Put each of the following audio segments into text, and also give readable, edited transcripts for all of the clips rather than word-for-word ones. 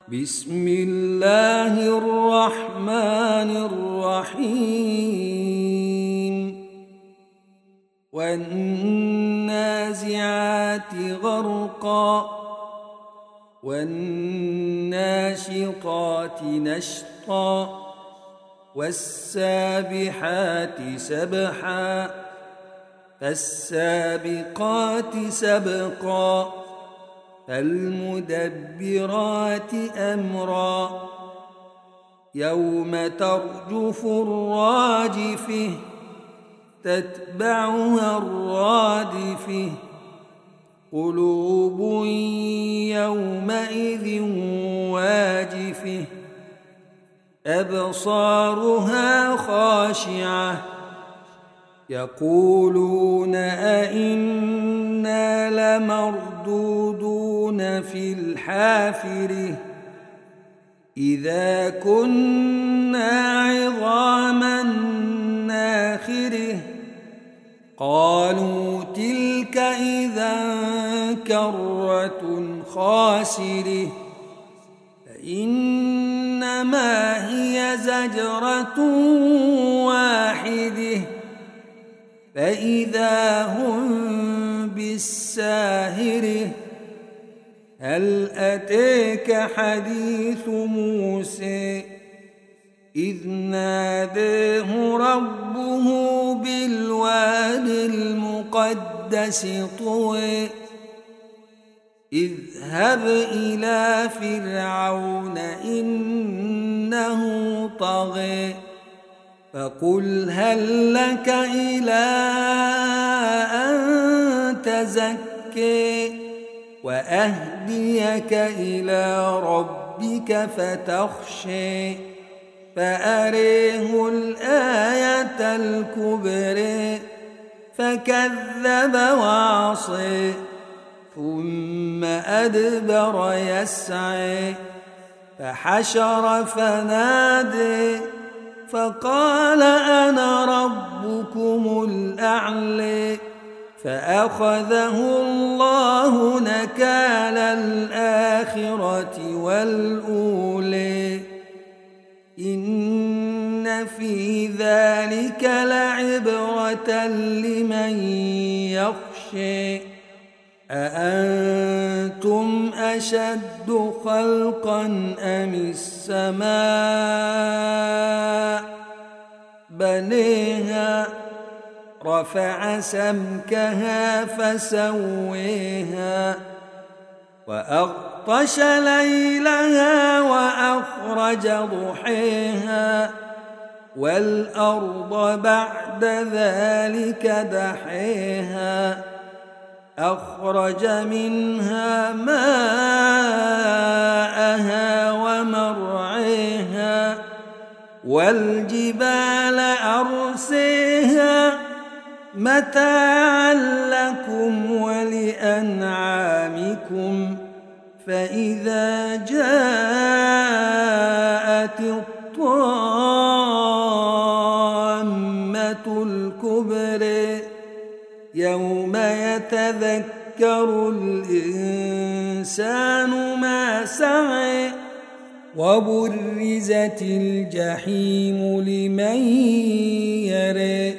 بسم الله الرحمن الرحيم والنازعات غرقا والناشطات نشطا والسابحات سبحا فالسابقات سبقا فالمدبرات أمرا يوم ترجف الراجفة تتبعها الرادفة قلوب يومئذ واجفة أبصارها خاشعة يقولون أئنا لمردودون في الحافرة إذا كنا عظاما ناخرة قالوا تلك إذا كرة خاسرة فإنما هي زجرة واحدة فإذا هم بالساهرة هل أتاك حديث موسى إذ ناداه ربه بالواد المقدس طوى اذهب إلى فرعون إنه طغى فقل هل لك إلى أن تزكي وأهديك إلى ربك فتخشي فأريه الآية الكبرى فكذب وعصي ثم أدبر يسعي فحشر فنادي فقال أنا ربكم الأعلى فأخذه الله نكال الآخرة والأولى إن في ذلك لعبرة لمن يخشى أأنتم أشد خلقا أم السماء بنيها رفع سمكها فسويها وأغطش ليلها وأخرج ضحيها والأرض بعد ذلك دحيها أخرج منها ماءها ومرعيها والجبال أرسيها متاعا لكم ولأنعامكم فإذا جاءت الطامة الكبرى يوم يتذكر الإنسان ما سعى وبرزت الجحيم لمن يرى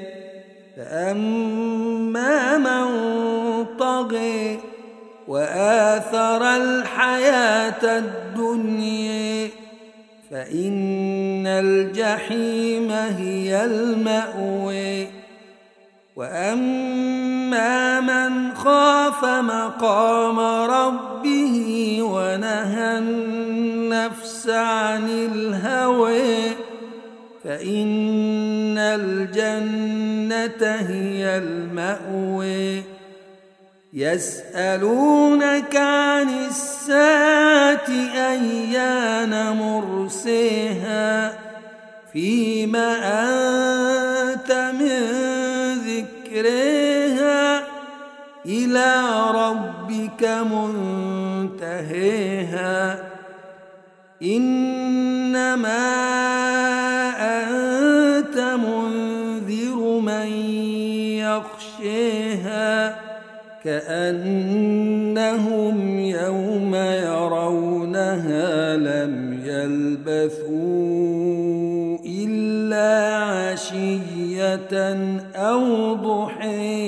فأما من طغى وآثر الحياة الدنيا فإن الجحيم هي المأوى وأما من خاف مقام ربه ونهى النفس عن الهوى فإن الجنة هي المأوى يسألونك عن الساعة أيان مرسيها فيما أنت من ذكرها إلى ربك منتهيها إنما أنت منذر من يخشيها كأنهم يوم يرونها لم يلبثوا إلا عشية أو ضحيها.